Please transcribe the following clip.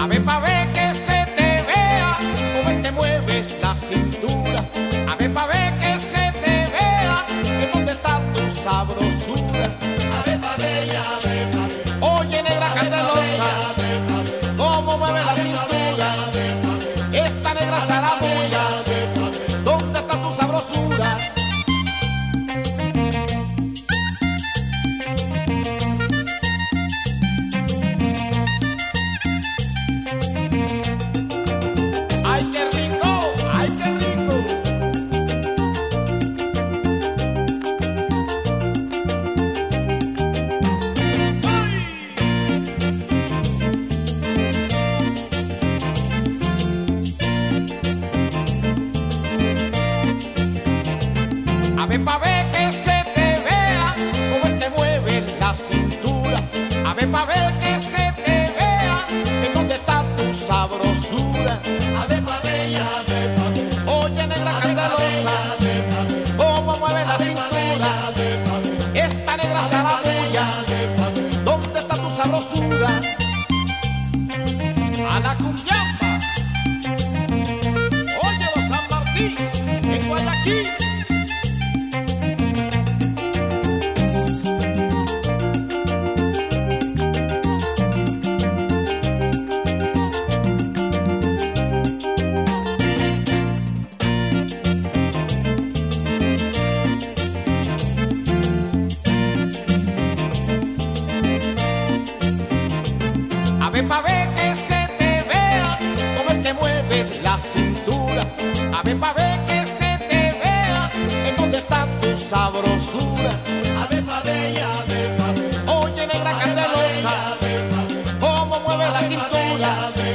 ver pa' ver que se te vea cómo es que mueves la cintura. A ver pa' ver que se te vea en dónde está tu sabrosura. A ver pa' ver, a ver pa' ver. Oye, negra candelosa, cómo mueve la cintura. Esta negra zarabulla, ¿dónde está tu sabrosura? ¡Ay, qué rico! ¡Ay, qué rico! A ver pa' ver que se te vea cómo es que mueve la cintura. A ver pa' ver que se te vea en dónde está tu sabrosura. A ver pa' ver, a ver pa' ver. Oye, negra candelosa, cómo mueve la cintura. Esta negra zarabulla, ¿dónde está tu sabrosura? A la cumbiamba. Oye, los San Martín, en Guayaquil. A ver pa' ver que se te vea cómo es que mueves la cintura. A ver pa' ver que se te vea en dónde está tu sabrosura. A ver pa' ver, a ver pa' ver. Oye, negra candelosa, cómo mueve la cintura.